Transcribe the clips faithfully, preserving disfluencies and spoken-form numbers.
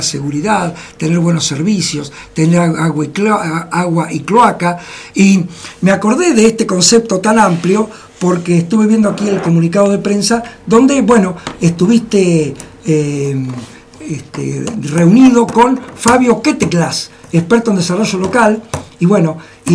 seguridad, tener buenos servicios, tener agua y, clo- agua y cloaca. Y me acordé de este concepto tan amplio porque estuve viendo aquí el comunicado de prensa donde, bueno, estuviste eh, este, reunido con Fabio Queteclas, experto en desarrollo local, y bueno,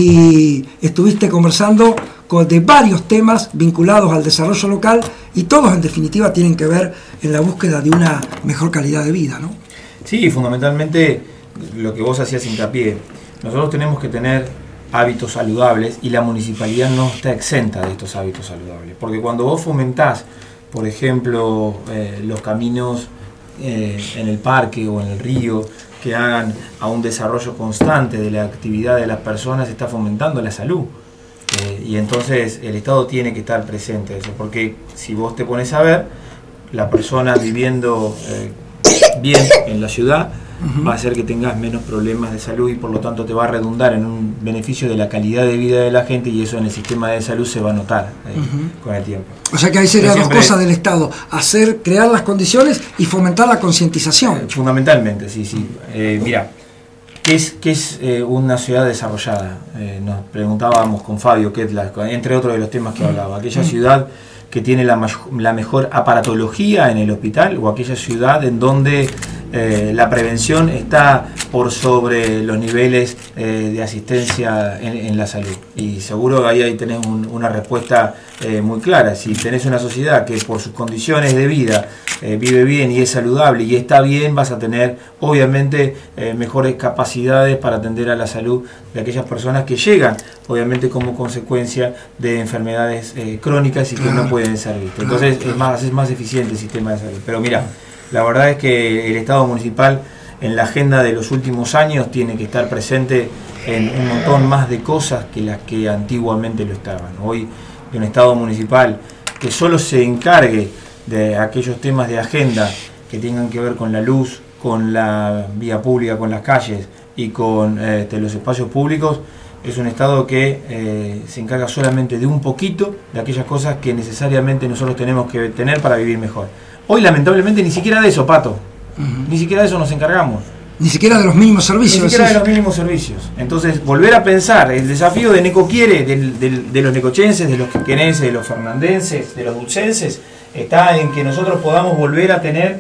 y estuviste conversando con, de varios temas vinculados al desarrollo local, y todos en definitiva tienen que ver en la búsqueda de una mejor calidad de vida, ¿no? Sí, fundamentalmente lo que vos hacías hincapié, nosotros tenemos que tener hábitos saludables y la municipalidad no está exenta de estos hábitos saludables, porque cuando vos fomentás, por ejemplo, eh, los caminos eh, en el parque o en el río, que hagan a un desarrollo constante de la actividad de las personas, está fomentando la salud. Eh, y entonces el Estado tiene que estar presente en eso, porque si vos te pones a ver, la persona viviendo eh, bien en la ciudad, uh-huh, va a hacer que tengas menos problemas de salud y por lo tanto te va a redundar en un beneficio de la calidad de vida de la gente, y eso en el sistema de salud se va a notar eh, uh-huh, con el tiempo. O sea que ahí serían dos cosas del Estado: hacer, crear las condiciones y fomentar la concientización. Eh, fundamentalmente, sí, sí. Eh, mira, ¿qué es, qué es eh, una ciudad desarrollada? Eh, nos preguntábamos con Fabio Queteclas, entre otros de los temas que hablaba. Aquella uh-huh, ciudad que tiene la, la mejor aparatología en el hospital, o aquella ciudad en donde eh, la prevención está por sobre los niveles eh, de asistencia en, en la salud. Y seguro ahí, ahí tenés un, una respuesta eh, muy clara. Si tenés una sociedad que por sus condiciones de vida eh, vive bien y es saludable y está bien, vas a tener obviamente eh, mejores capacidades para atender a la salud de aquellas personas que llegan, obviamente como consecuencia de enfermedades eh, crónicas y que no pueden ser vistas. Entonces es más, es más eficiente el sistema de salud. Pero mira, la verdad es que el Estado municipal en la agenda de los últimos años tiene que estar presente en un montón más de cosas que las que antiguamente lo estaban. Hoy un Estado municipal que solo se encargue de aquellos temas de agenda que tengan que ver con la luz, con la vía pública, con las calles y con eh, los espacios públicos, es un Estado que eh, se encarga solamente de un poquito de aquellas cosas que necesariamente nosotros tenemos que tener para vivir mejor. Hoy lamentablemente ni siquiera de eso, Pato, uh-huh, ni siquiera de eso nos encargamos. Ni siquiera de los mínimos servicios. Ni siquiera de los mínimos servicios. Entonces, volver a pensar, el desafío de Necoquiere, del, del, de los necochenses, de los quequenenses, de los fernandenses, de los dulcenses, está en que nosotros podamos volver a tener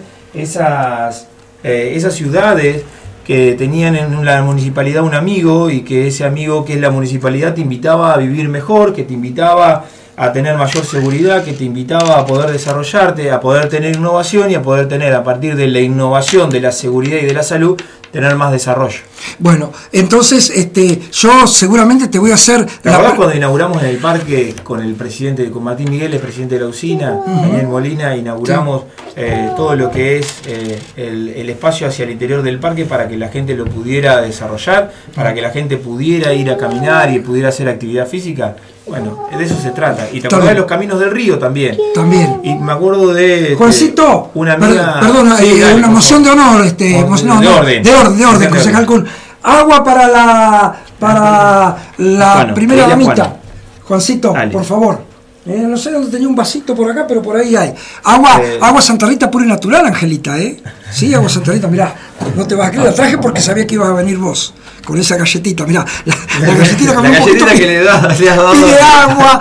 esas, eh, esas ciudades que tenían en la municipalidad un amigo, y que ese amigo, que es la municipalidad, te invitaba a vivir mejor, que te invitaba a tener mayor seguridad, que te invitaba a poder desarrollarte, a poder tener innovación y a poder tener, a partir de la innovación, de la seguridad y de la salud, tener más desarrollo. Bueno, entonces este, yo seguramente te voy a hacer... ¿Te acordás la... cuando inauguramos en el parque con el presidente, con Martín Miguel, el presidente de la usina, uh-huh, Daniel Molina, inauguramos sí. eh, todo lo que es eh, el, el espacio hacia el interior del parque para que la gente lo pudiera desarrollar, para que la gente pudiera ir a caminar y pudiera hacer actividad física? Bueno, de eso se trata. Y te acordás de los caminos del río también. También. Y me acuerdo de... Juancito, una amiga... Perdona, sí, eh, una moción de honor. Este, no, no, de, no, orden. de orden. De orden, concejal Kun. Agua para la para la bueno, primera damita. Juan. Juancito, Dale. por favor. Eh, no sé dónde tenía un vasito por acá, pero por ahí hay. Agua, eh, agua Santa Rita pura y natural, Angelita, ¿eh? Sí, agua Santa Rita, mirá. No te vas a creer, la traje porque sabía que ibas a venir vos. Con esa galletita, mirá. La, la galletita, la galletita que le das, le has dado. Pide agua.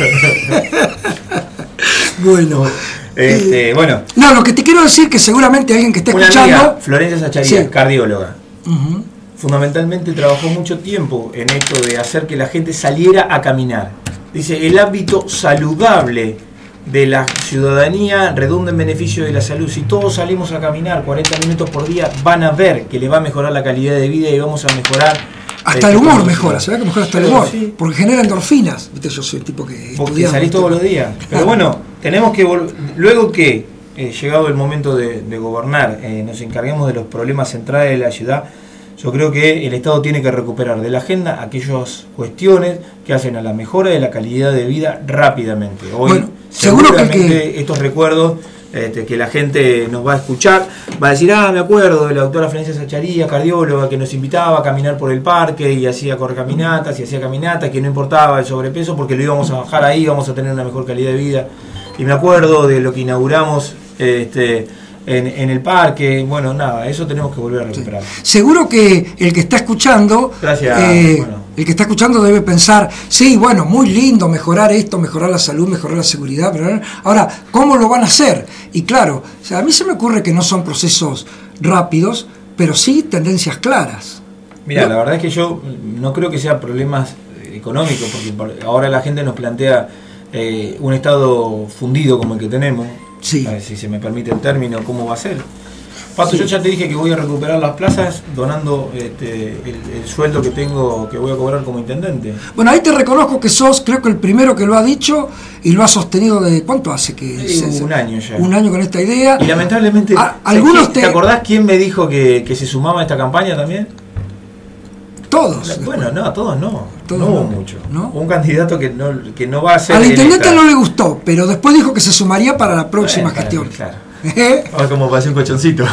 Bueno. Este, eh, bueno. No, lo que te quiero decir que seguramente alguien que esté una escuchando. Amiga, Florencia Sacharía, sí, cardióloga. Uh-huh. Fundamentalmente trabajó mucho tiempo en esto de hacer que la gente saliera a caminar. Dice, el hábito saludable de la ciudadanía redunda en beneficio de la salud. Si todos salimos a caminar cuarenta minutos por día, van a ver que le va a mejorar la calidad de vida y vamos a mejorar... Hasta el humor mejora, se ve que mejora hasta el humor, sí, porque genera endorfinas. Viste, yo soy el tipo que... Porque salís todos los días. Pero bueno, tenemos que... Vol- luego que, eh, llegado el momento de, de gobernar, eh, nos encarguemos de los problemas centrales de la ciudad, yo creo que el Estado tiene que recuperar de la agenda aquellas cuestiones que hacen a la mejora de la calidad de vida rápidamente. Hoy, bueno, seguro que, que estos recuerdos este, que la gente nos va a escuchar, va a decir, ah, me acuerdo de la doctora Florencia Sacharía, cardióloga, que nos invitaba a caminar por el parque y hacía correcaminatas y hacía caminatas, que no importaba el sobrepeso porque lo íbamos a bajar ahí, íbamos a tener una mejor calidad de vida. Y me acuerdo de lo que inauguramos este, en, en el parque. Bueno, nada, eso tenemos que volver a recuperar. Sí. Seguro que el que está escuchando, Gracias, eh, bueno. el que está escuchando debe pensar, sí, bueno, muy lindo mejorar esto, mejorar la salud, mejorar la seguridad, pero ahora, ¿cómo lo van a hacer? Y claro, o sea, a mí se me ocurre que no son procesos rápidos, pero sí tendencias claras. Mira, ¿no? La verdad es que yo no creo que sea problemas económicos, porque ahora la gente nos plantea eh, un estado fundido como el que tenemos, sí. A ver si se me permite el término, ¿cómo va a ser? Pato, sí. Yo ya te dije que voy a recuperar las plazas donando este, el, el sueldo que tengo, que voy a cobrar como intendente. Bueno, ahí te reconozco que sos, creo que el primero que lo ha dicho y lo ha sostenido de ¿cuánto hace que? Sí, se, un año ya. Un año con esta idea. Y lamentablemente, a, algunos te... te... ¿te acordás quién me dijo que, que se sumaba a esta campaña también? Todos. Bueno, no, todos no. Todos no hubo no, mucho. ¿no? Un candidato que no, que no va a ser. Al intendente esta... no le gustó, pero después dijo que se sumaría para la próxima bueno, gestión. Claro. ¿Eh? Ahora como pasé un colchoncito.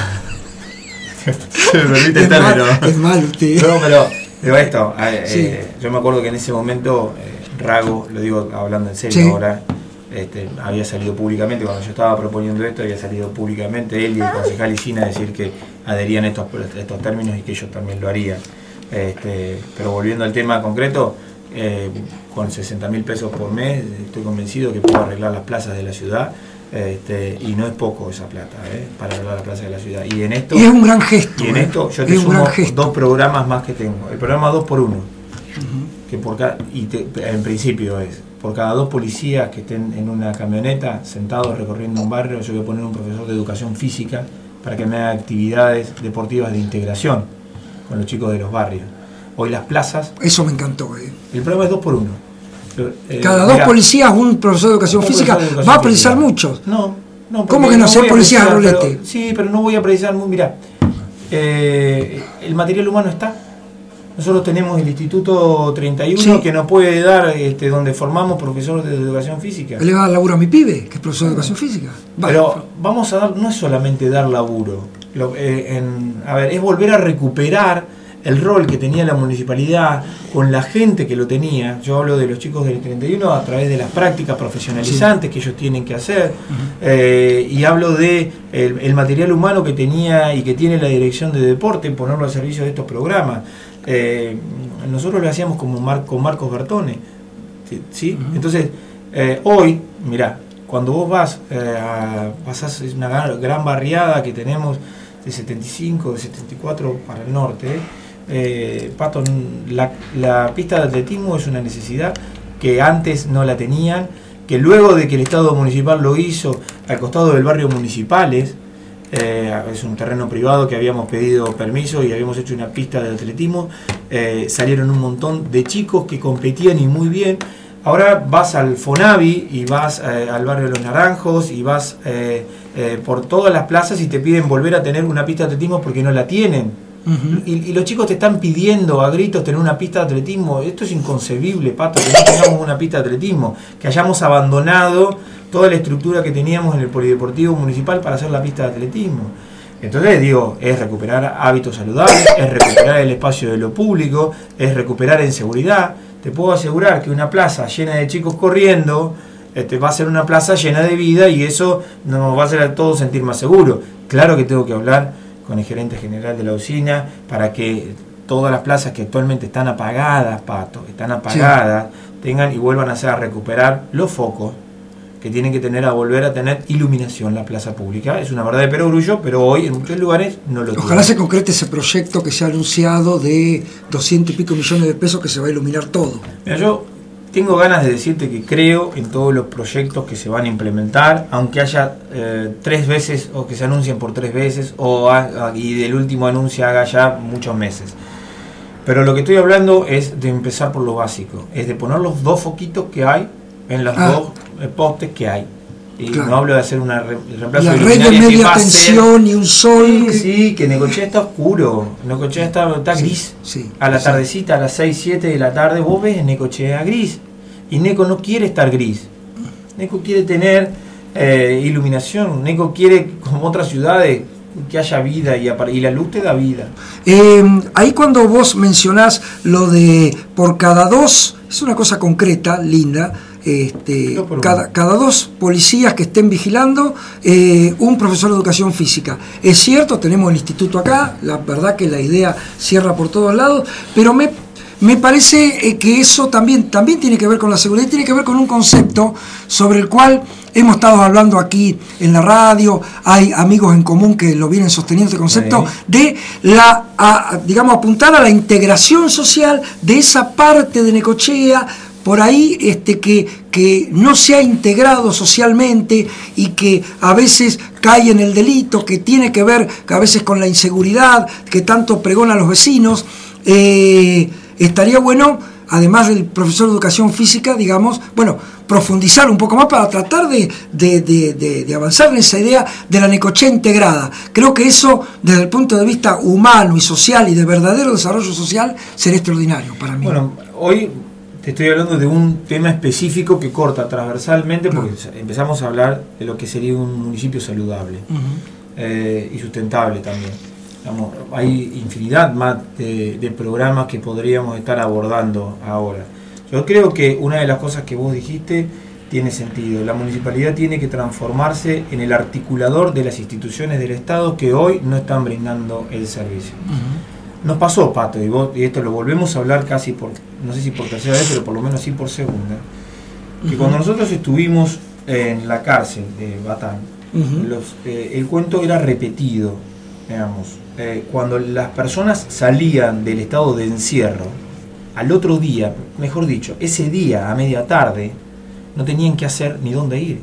Se me permite el es, término. mal, es mal usted. No, pero digo esto. Eh, sí. eh, yo me acuerdo que en ese momento eh, Rago, lo digo hablando en serio sí. ahora, este, había salido públicamente, cuando yo estaba proponiendo esto, había salido públicamente él y el concejal Isina a decir que adherían a estos, estos términos y que ellos también lo harían. Este, pero volviendo al tema concreto, eh, con sesenta mil pesos por mes estoy convencido que puedo arreglar las plazas de la ciudad, este, y no es poco esa plata eh, para arreglar las plazas de la ciudad. Y en esto, y es un gran gesto. Y en eh. esto yo te es sumo dos programas más que tengo. El programa dos por uno, uh-huh. que por cada, y te, en principio es por cada dos policías que estén en una camioneta sentados recorriendo un barrio, yo voy a poner un profesor de educación física para que me haga actividades deportivas de integración con los chicos de los barrios. Hoy las plazas... Eso me encantó. Eh. El programa es dos por uno. Eh, Cada dos mirá, policías, un profesor de educación física, de educación va a precisar física. Muchos. No, no. ¿Cómo que no, no ser policías a rolete? Sí, pero no voy a precisar muy... Mirá, eh, el material humano está. Nosotros tenemos el Instituto treinta y uno sí. que nos puede dar, este, donde formamos profesores de educación física. Le va a dar laburo a mi pibe, que es profesor de educación física. Vale. Pero vamos a dar, no es solamente dar laburo. Lo, eh, en, a ver, es volver a recuperar el rol que tenía la municipalidad con la gente que lo tenía. Yo hablo de los chicos del treinta y uno a través de las prácticas profesionalizantes sí. que ellos tienen que hacer, uh-huh. eh, y hablo de el, el material humano que tenía y que tiene la dirección de deporte, ponerlo al servicio de estos programas. Eh, nosotros lo hacíamos como Mar, con Marcos Bertone, ¿sí? Uh-huh. Entonces, eh, hoy, mirá, cuando vos vas, eh, a, pasás una gran, gran barriada que tenemos de setenta y cinco, de setenta y cuatro para el norte, ¿eh? Eh, Pato, la, la pista de atletismo es una necesidad que antes no la tenían, que luego de que el Estado municipal lo hizo al costado del barrio Municipales, eh, es un terreno privado que habíamos pedido permiso y habíamos hecho una pista de atletismo, eh, salieron un montón de chicos que competían y muy bien. Ahora vas al Fonavi y vas eh, al barrio de los Naranjos y vas eh, eh, por todas las plazas y te piden volver a tener una pista de atletismo porque no la tienen. Uh-huh. Y, y los chicos te están pidiendo a gritos tener una pista de atletismo. Esto es inconcebible, Pato, que no tengamos una pista de atletismo, que hayamos abandonado toda la estructura que teníamos en el polideportivo municipal para hacer la pista de atletismo. Entonces digo, es recuperar hábitos saludables, es recuperar el espacio de lo público, es recuperar en seguridad. Te puedo asegurar que una plaza llena de chicos corriendo este, va a ser una plaza llena de vida y eso nos va a hacer a todos sentir más seguros. Claro que tengo que hablar con el gerente general de la usina para que todas las plazas que actualmente están apagadas, Pato, están apagadas, sí. tengan y vuelvan a hacer a recuperar los focos que tienen que tener a volver a tener iluminación la plaza pública. Es una verdad de perogrullo, pero hoy en muchos lugares no lo tienen. Ojalá se concrete ese proyecto que se ha anunciado de doscientos y pico millones de pesos que se va a iluminar todo. Mira, yo tengo ganas de decirte que creo en todos los proyectos que se van a implementar, aunque haya eh, tres veces o que se anuncien por tres veces o a, y del último anuncio haga ya muchos meses. Pero lo que estoy hablando es de empezar por lo básico, es de poner los dos foquitos que hay en los ah. dos eh, postes que hay. Y claro. no hablo de hacer una re, reemplazo la red de media tensión y un sol. Sí, que... sí, que Necochea está oscuro, Necochea está, está sí, gris. Sí, a la sí. tardecita, a las seis, siete de la tarde, vos ves Necochea gris. Y Neco no quiere estar gris. Neco quiere tener eh, iluminación. Neco quiere, como otras ciudades, que haya vida y, y la luz te da vida. Eh, ahí cuando vos mencionás lo de por cada dos, es una cosa concreta, linda. este, cada, cada dos policías que estén vigilando, eh, un profesor de educación física. Es cierto, tenemos el instituto acá, la verdad que la idea cierra por todos lados, pero me, me parece eh, que eso también, también tiene que ver con la seguridad, tiene que ver con un concepto sobre el cual hemos estado hablando aquí en la radio, hay amigos en común que lo vienen sosteniendo, este concepto sí. de la, a, digamos, apuntar a la integración social de esa parte de Necochea, por ahí este, que, que no se ha integrado socialmente y que a veces cae en el delito, que tiene que ver que a veces con la inseguridad que tanto pregonan los vecinos. Eh, estaría bueno, además del profesor de educación física, digamos, bueno, profundizar un poco más para tratar de, de, de, de, de avanzar en esa idea de la Necochea integrada. Creo que eso, desde el punto de vista humano y social y de verdadero desarrollo social, sería extraordinario para mí. Bueno, hoy te estoy hablando de un tema específico que corta transversalmente, porque no. empezamos a hablar de lo que sería un municipio saludable uh-huh. eh, y sustentable también. Digamos, hay infinidad más de, de programas que podríamos estar abordando ahora. Yo creo que una de las cosas que vos dijiste tiene sentido. La municipalidad tiene que transformarse en el articulador de las instituciones del Estado que hoy no están brindando el servicio. Uh-huh. Nos pasó, Pato, y, vos, y esto lo volvemos a hablar casi por, no sé si por tercera vez, pero por lo menos sí por segunda, que uh-huh. cuando nosotros estuvimos en la cárcel de Batán, uh-huh. los, eh, el cuento era repetido, digamos. Eh, cuando las personas salían del estado de encierro, al otro día, mejor dicho, ese día a media tarde, no tenían que hacer ni dónde ir.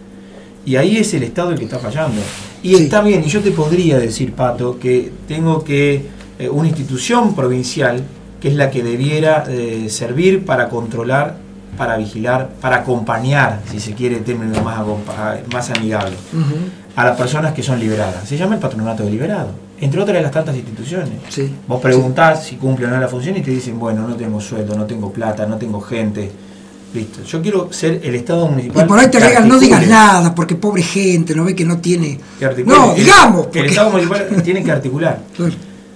Y ahí es el Estado el que está fallando. Y sí. está bien, y yo te podría decir, Pato, que tengo que eh, una institución provincial, que es la que debiera eh, servir para controlar, para vigilar, para acompañar, si se quiere, en términos más, más amigables, uh-huh. a las personas que son liberadas. Se llama el patronato de liberado. Entre otras de las tantas instituciones. Sí, Vos preguntás sí. si cumple o no la función y te dicen, bueno, no tengo sueldo, no tengo plata, no tengo gente. Listo. Yo quiero ser el Estado municipal. Y por ahí te agregan, no digas nada, porque pobre gente, no ve que no tiene... Que no, el, digamos. Porque... El Estado municipal tiene que articular. Claro.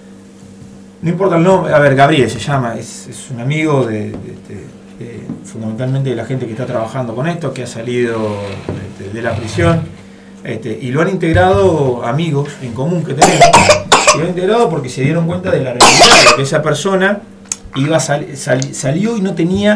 No importa el nombre, a ver, Gabriel se llama, es, es un amigo de, de, de, de, fundamentalmente de la gente que está trabajando con esto, que ha salido de, de, de la prisión. Este, y lo han integrado amigos en común que tenemos, y lo han integrado porque se dieron cuenta de la realidad de que esa persona iba a sal, sal, salió y no tenía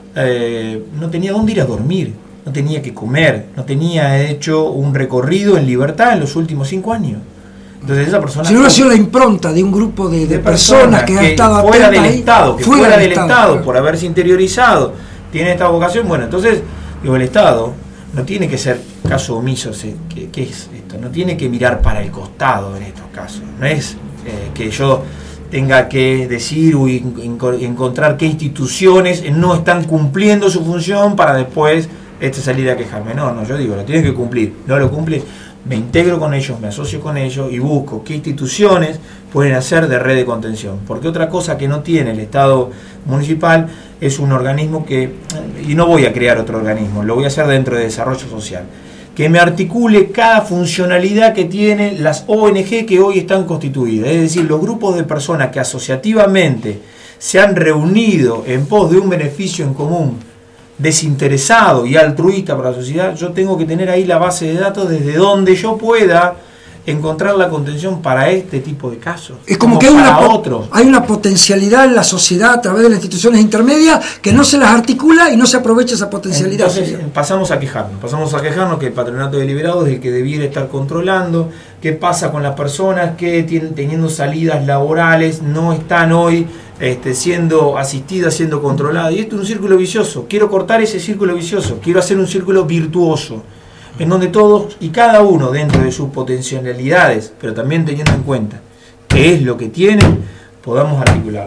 eh, no tenía dónde ir a dormir, no tenía que comer, no tenía hecho un recorrido en libertad en los últimos cinco años. Entonces esa persona, si no ha sido la impronta de un grupo de, de, de personas, personas que, que han estado fuera del ahí, Estado, que fuera, fuera del Estado, Estado claro. por haberse interiorizado, tiene esta vocación. Bueno, entonces digo, el Estado no tiene que ser caso omiso. ¿Qué, qué es esto? No tiene que mirar para el costado en estos casos. No es eh, que yo tenga que decir o encontrar qué instituciones no están cumpliendo su función para después este, salir a quejarme. No, no, yo digo, lo tienen que cumplir. No lo cumple, me integro con ellos, me asocio con ellos y busco qué instituciones pueden hacer de red de contención. Porque otra cosa que no tiene el Estado municipal es un organismo que, y no voy a crear otro organismo, lo voy a hacer dentro de desarrollo social, que me articule cada funcionalidad que tienen las O N G que hoy están constituidas, es decir, los grupos de personas que asociativamente se han reunido en pos de un beneficio en común, desinteresado y altruista para la sociedad. Yo tengo que tener ahí la base de datos desde donde yo pueda encontrar la contención para este tipo de casos. Es como, como que hay una, otros. hay una potencialidad en la sociedad a través de las instituciones intermedias que no se las articula y no se aprovecha esa potencialidad. Entonces social. pasamos a quejarnos, pasamos a quejarnos que el patronato de liberados es el que debiera estar controlando qué pasa con las personas que tienen, teniendo salidas laborales no están hoy este, siendo asistidas, siendo controladas. Y esto es un círculo vicioso. Quiero cortar ese círculo vicioso, quiero hacer un círculo virtuoso, en donde todos y cada uno dentro de sus potencialidades, pero también teniendo en cuenta qué es lo que tienen, podamos articularlo.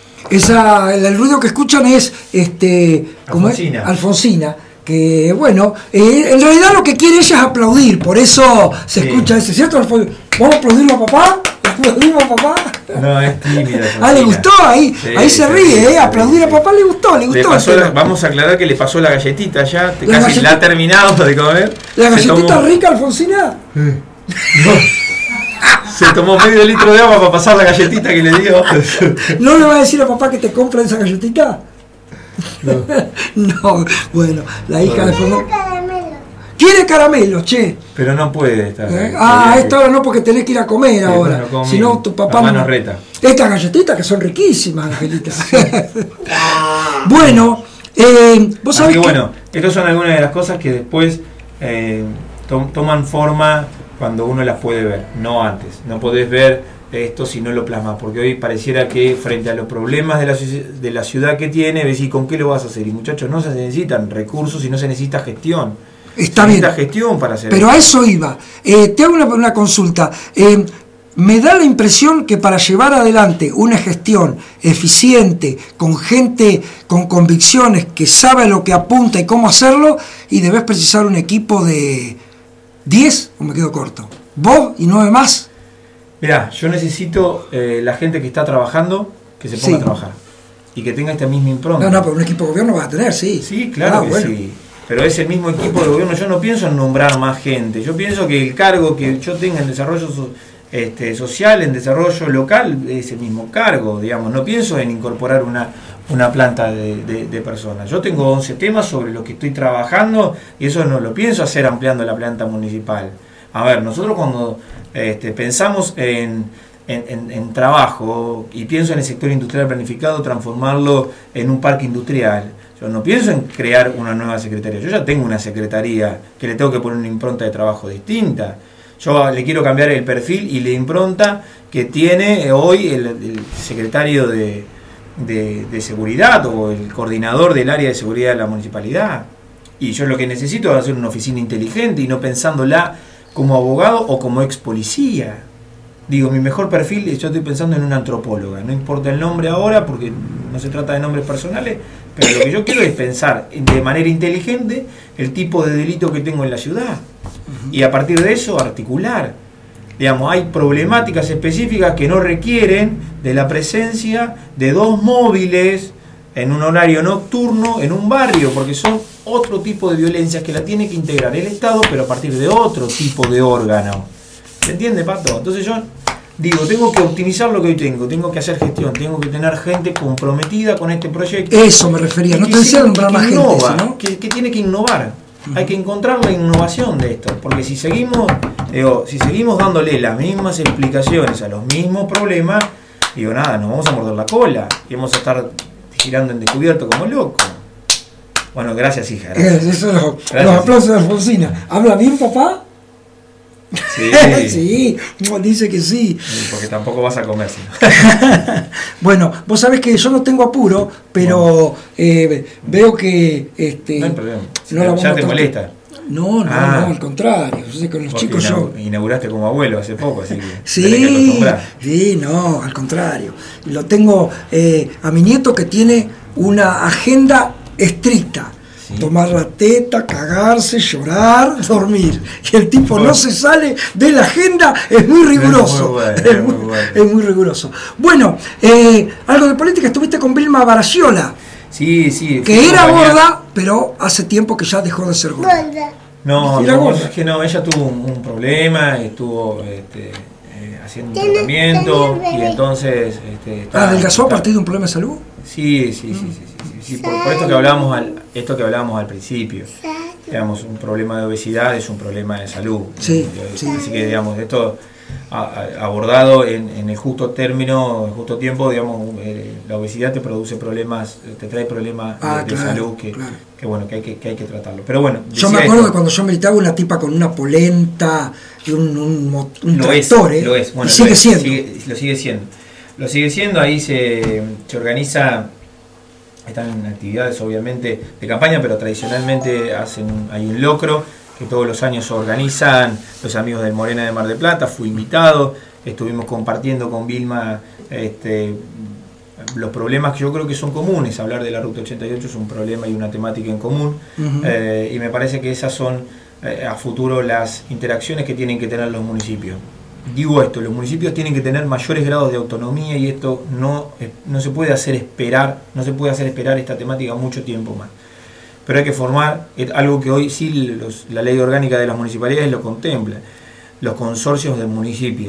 Esa, el, el ruido que escuchan es este Alfonsina. Es? Alfonsina, que bueno, eh, en realidad lo que quiere ella es aplaudir, por eso se sí. escucha ese, ¿cierto? ¿Vamos a aplaudirlo a papá? ¿Aplaudimos a papá? No, es tímida. Ah, le gustó, ahí, sí, ahí se ríe, sí, ¿eh? Aplaudir sí. a papá le gustó, le gustó. Le pasó la, vamos a aclarar que le pasó la galletita ya, la casi galletita, la ha terminado de comer. ¿La galletita tomó... rica, Alfonsina? No. Se tomó medio litro de agua para pasar la galletita que le dio. ¿No le va a decir a papá que te compra esa galletita? No, no bueno, la hija Quiere de Fernando. caramelo. Quiere caramelo, che. Pero no puede estar. ¿Eh? Ah, a esta hora no, porque tenés que ir a comer Sí, ahora. bueno, comí. Si no, tu papá Mamá no. nos reta. Estas galletitas que son riquísimas, Angelita. Bueno, eh, vos sabés Así que que... bueno, estas son algunas de las cosas que después eh, to- toman forma cuando uno las puede ver, no antes. No podés ver esto si no lo plasmas, porque hoy pareciera que frente a los problemas de la, de la ciudad que tiene, ves, ¿y con qué lo vas a hacer? Y muchachos, no se necesitan recursos y no se necesita gestión. Está se bien, necesita gestión para hacer pero esto. a eso iba. Eh, te hago una, una consulta. Eh, me da la impresión que para llevar adelante una gestión eficiente, con gente con convicciones, que sabe lo que apunta y cómo hacerlo, y debes precisar un equipo de diez, o me quedo corto, vos y nueve más. Mirá, yo necesito eh, la gente que está trabajando, que se ponga Sí. a trabajar y que tenga esta misma impronta. No, no, pero un equipo de gobierno vas a tener, sí. Sí, claro Ah, que bueno. sí. Pero ese mismo equipo de gobierno, yo no pienso en nombrar más gente. Yo pienso que el cargo que yo tenga en desarrollo so- este, social, en desarrollo local, es el mismo cargo, digamos. No pienso en incorporar una, una planta de, de- de personas. Yo tengo once temas sobre los que estoy trabajando y eso no lo pienso hacer ampliando la planta municipal. A ver, nosotros cuando este, pensamos en, en, en- en trabajo y pienso en el sector industrial planificado, transformarlo en un parque industrial, yo no pienso en crear una nueva secretaría. Yo ya tengo una secretaría que le tengo que poner una impronta de trabajo distinta. Yo le quiero cambiar el perfil y la impronta que tiene hoy el, el secretario de, de, de seguridad o el coordinador del área de seguridad de la municipalidad. Y yo lo que necesito es hacer una oficina inteligente y no pensándola como abogado o como ex policía. Digo, mi mejor perfil, yo estoy pensando en una antropóloga. No importa el nombre ahora porque no se trata de nombres personales, pero lo que yo quiero es pensar de manera inteligente el tipo de delito que tengo en la ciudad. Y a partir de eso articular. Digamos, hay problemáticas específicas que no requieren de la presencia de dos móviles en un horario nocturno en un barrio, porque son otro tipo de violencias que la tiene que integrar el Estado, pero a partir de otro tipo de órgano. ¿Se entiende, Pato? Entonces yo digo, tengo que optimizar lo que hoy tengo, tengo que hacer gestión, tengo que tener gente comprometida con este proyecto. Eso me refería, Y no que te decía se- nombrar que más gente, innova, sino... que, que tiene que innovar. Uh-huh. Hay que encontrar la innovación de esto, porque si seguimos, digo, si seguimos dándole las mismas explicaciones a los mismos problemas, digo, nada, nos vamos a morder la cola y vamos a estar girando en descubierto como locos. Bueno, gracias, hija. Gracias. Eh, Eso, los, Gracias, los aplausos de Alfonsina. ¿Habla bien, papá? Sí. Sí, dice que sí. Porque tampoco vas a comer, sino. Bueno, vos sabés que yo no tengo apuro, pero bueno. eh, veo que... Este, no hay problema. No la ¿Ya te tanto. molesta? No, no, Ah. no, al contrario. Yo sé, con los Porque chicos yo... inauguraste como abuelo hace poco, así que Sí, tenés que acostumbrar. sí, no, al contrario. Lo tengo eh, a mi nieto que tiene una agenda estricta. Sí. Tomar la teta, cagarse, llorar, dormir. Y el tipo bueno. no se sale de la agenda, es muy riguroso. Es muy, bueno, es muy, muy, bueno. es muy riguroso. Bueno, eh, algo de política, estuviste con Vilma Baraciola. Sí, sí. Que era compañera. gorda, pero hace tiempo que ya dejó de ser gorda. No, no es que no, ella tuvo un, un problema, estuvo este, eh, haciendo un tratamiento y entonces... Este, está, ¿adelgazó a partir de un problema de salud? Sí, sí, sí, sí, sí, sí, sí por, por esto que hablábamos al, esto que hablábamos al principio. Digamos, un problema de obesidad es un problema de salud. Sí, así sí. que, digamos, esto a, a, abordado en, en el justo término, en el justo tiempo, digamos, eh, la obesidad te produce problemas, te trae problemas ah, de, de claro, salud que, claro. que, bueno, que hay que, que hay que tratarlo. Pero bueno, yo me acuerdo esto. que cuando yo militaba una tipa con una polenta y un, un, un lo tractor, es, ¿eh? lo es. Bueno, y sigue es, siendo. Sigue, lo sigue siendo. Lo sigue siendo, ahí se, se organiza, están en actividades obviamente de campaña, pero tradicionalmente hacen hay un locro que todos los años organizan los amigos del Morena de Mar del Plata. Fui invitado, estuvimos compartiendo con Vilma este, los problemas que yo creo que son comunes. Hablar de la Ruta ochenta y ocho es un problema y una temática en común, uh-huh. eh, y me parece que esas son eh, a futuro las interacciones que tienen que tener los municipios. Digo esto, los municipios tienen que tener mayores grados de autonomía y esto no, no se puede hacer esperar, no se puede hacer esperar esta temática mucho tiempo más. Pero hay que formar algo que hoy sí los, la ley orgánica de las municipalidades lo contempla, los consorcios de municipios.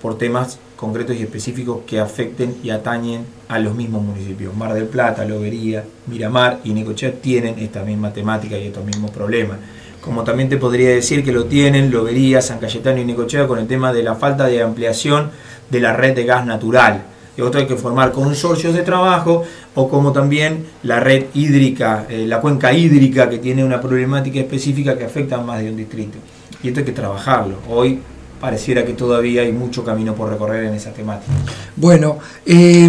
por temas concretos y específicos que afecten y atañen a los mismos municipios. Mar del Plata, Lobería, Miramar y Necochea tienen esta misma temática y estos mismos problemas. Como también te podría decir que lo tienen Lobería, San Cayetano y Necochea con el tema de la falta de ampliación de la red de gas natural. Y otro hay que formar consorcios de trabajo, o como también la red hídrica, eh, la cuenca hídrica, que tiene una problemática específica que afecta a más de un distrito. Y esto hay que trabajarlo. Hoy pareciera que todavía hay mucho camino por recorrer en esa temática. Bueno, eh,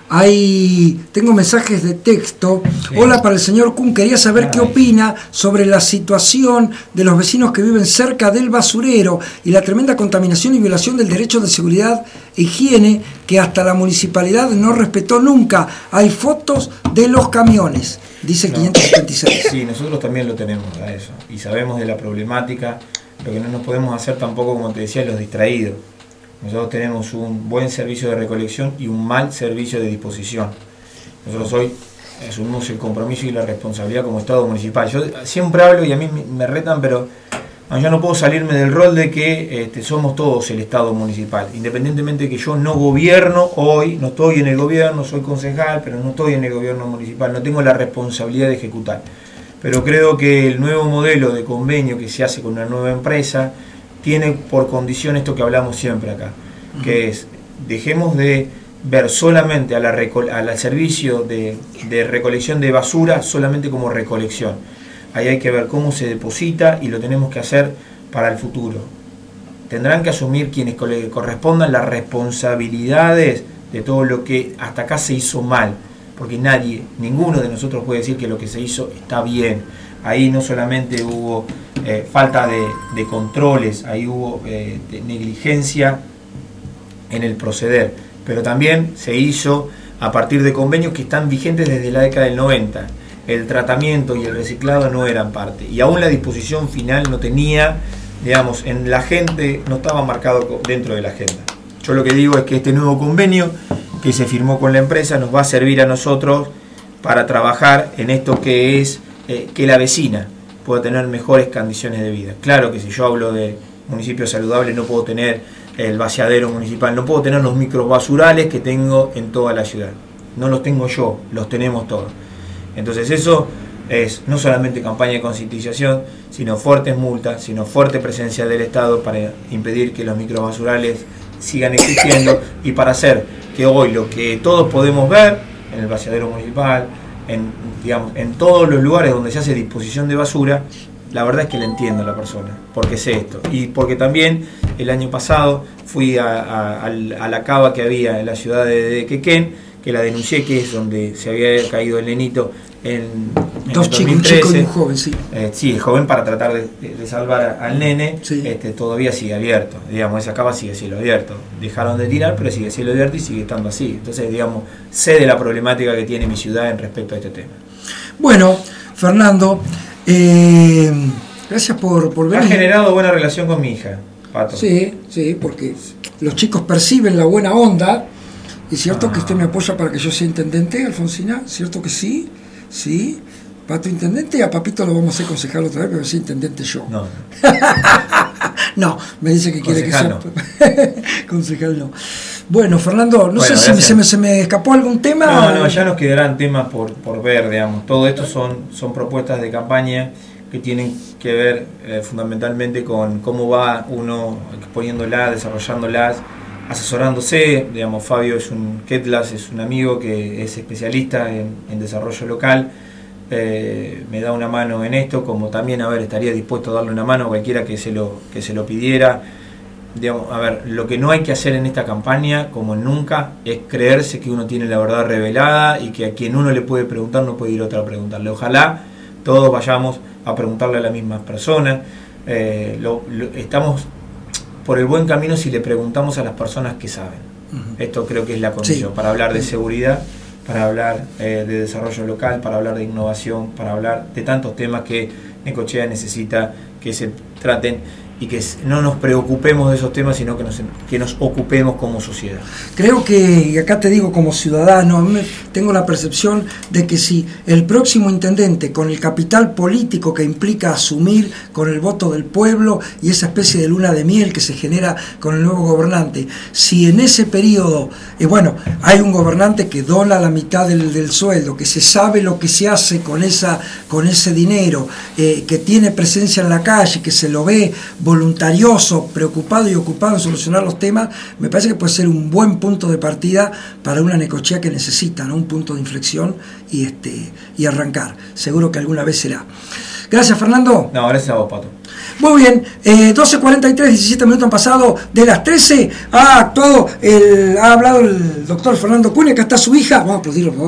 hay, tengo mensajes de texto. Sí. Hola, para el señor Kuhn, quería saber Ay. qué opina sobre la situación de los vecinos que viven cerca del basurero y la tremenda contaminación y violación del derecho de seguridad e higiene que hasta la municipalidad no respetó nunca. Hay fotos de los camiones, dice no. quinientos setenta y seis. Sí, nosotros también lo tenemos a eso y sabemos de la problemática. Lo que no nos podemos hacer tampoco, como te decía, los distraídos. Nosotros tenemos un buen servicio de recolección y un mal servicio de disposición. Nosotros hoy asumimos el compromiso y la responsabilidad como Estado municipal. Yo siempre hablo y a mí me retan, pero yo no puedo salirme del rol de que este, somos todos el Estado municipal. Independientemente de que yo no gobierno hoy, no estoy en el gobierno, soy concejal, pero no estoy en el gobierno municipal, no tengo la responsabilidad de ejecutar. Pero creo que el nuevo modelo de convenio que se hace con una nueva empresa tiene por condición esto que hablamos siempre acá, que es, dejemos de ver solamente a la al servicio de, de recolección de basura solamente como recolección. Ahí hay que ver cómo se deposita y lo tenemos que hacer para el futuro. Tendrán que asumir quienes correspondan las responsabilidades de todo lo que hasta acá se hizo mal, porque nadie, ninguno de nosotros puede decir que lo que se hizo está bien. Ahí no solamente hubo eh, falta de, de controles, ahí hubo eh, de negligencia en el proceder, pero también se hizo a partir de convenios que están vigentes desde la década del noventa. El tratamiento y el reciclado no eran parte, y aún la disposición final no tenía, digamos, en la gente, no estaba marcado dentro de la agenda. Yo lo que digo es que este nuevo convenio que se firmó con la empresa nos va a servir a nosotros para trabajar en esto que es eh, que la vecina pueda tener mejores condiciones de vida. Claro que si yo hablo de municipios saludables no puedo tener el vaciadero municipal, no puedo tener los microbasurales que tengo en toda la ciudad. No los tengo yo, los tenemos todos. Entonces eso es no solamente campaña de concientización, sino fuertes multas, sino fuerte presencia del Estado para impedir que los microbasurales sigan existiendo y para hacer que hoy lo que todos podemos ver en el vaciadero municipal, en, digamos, en todos los lugares donde se hace disposición de basura, la verdad es que le entiendo a la persona, porque sé esto. Y porque también el año pasado fui a, a, a la cava que había en la ciudad de, de Quequén, que la denuncié, que es donde se había caído el nenito en, en dos el chicos, un chico y un joven, sí. Eh, sí, el joven para tratar de, de, de salvar al nene, sí. este, todavía sigue abierto, digamos, esa cava sigue cielo abierto. Dejaron de tirar, pero sigue cielo abierto y sigue estando así. Entonces, digamos, sé de la problemática que tiene mi ciudad en respecto a este tema. Bueno, Fernando, eh, gracias por, por venir. Ha generado buena relación con mi hija, Pato. Sí, sí, porque los chicos perciben la buena onda. ¿Es cierto ah. que usted me apoya para que yo sea intendente, Alfonsina? ¿Cierto que sí? Sí. Pato intendente, a Papito lo vamos a hacer concejal otra vez, pero soy intendente yo. No. No, me dice que quiere concejal que sea. No. Concejal no. Bueno, Fernando, no bueno, sé si se me, se me escapó algún tema. No, no, ya nos quedarán temas por, por ver, digamos. Todo esto son, son propuestas de campaña que tienen que ver eh, fundamentalmente con cómo va uno exponiéndolas, desarrollándolas, asesorándose. Digamos, Fabio es un Ketlas, es un amigo que es especialista en, en desarrollo local. Eh, me da una mano en esto, como también, a ver, estaría dispuesto a darle una mano a cualquiera que se lo, que se lo pidiera. Digamos, a ver, lo que no hay que hacer en esta campaña, como nunca, es creerse que uno tiene la verdad revelada y que a quien uno le puede preguntar no puede ir otro a preguntarle. Ojalá todos vayamos a preguntarle a las mismas personas. Eh, lo, lo, estamos por el buen camino si le preguntamos a las personas que saben. Uh-huh. Esto creo que es la condición, sí, para hablar de seguridad, para hablar eh, de desarrollo local, para hablar de innovación, para hablar de tantos temas que Necochea necesita que se traten y que no nos preocupemos de esos temas, sino que nos, que nos ocupemos como sociedad. Creo que, y acá te digo como ciudadano, a mí tengo la percepción de que si el próximo intendente, con el capital político que implica asumir con el voto del pueblo y esa especie de luna de miel que se genera con el nuevo gobernante, si en ese periodo, eh, bueno, hay un gobernante que dona la mitad del, del sueldo, que se sabe lo que se hace con, esa, con ese dinero, eh, que tiene presencia en la calle, que se lo ve voluntarioso, preocupado y ocupado en solucionar los temas, me parece que puede ser un buen punto de partida para una Necochea que necesita, ¿no? Un punto de inflexión y, este, y arrancar. Seguro que alguna vez será. Gracias, Fernando. No, gracias a vos, Pato. Muy bien, eh, doce cuarenta y tres, diecisiete minutos han pasado de las trece. Ha actuado, el, ha hablado el doctor Fernando Cunha, acá está su hija. Vamos a aplaudirlo.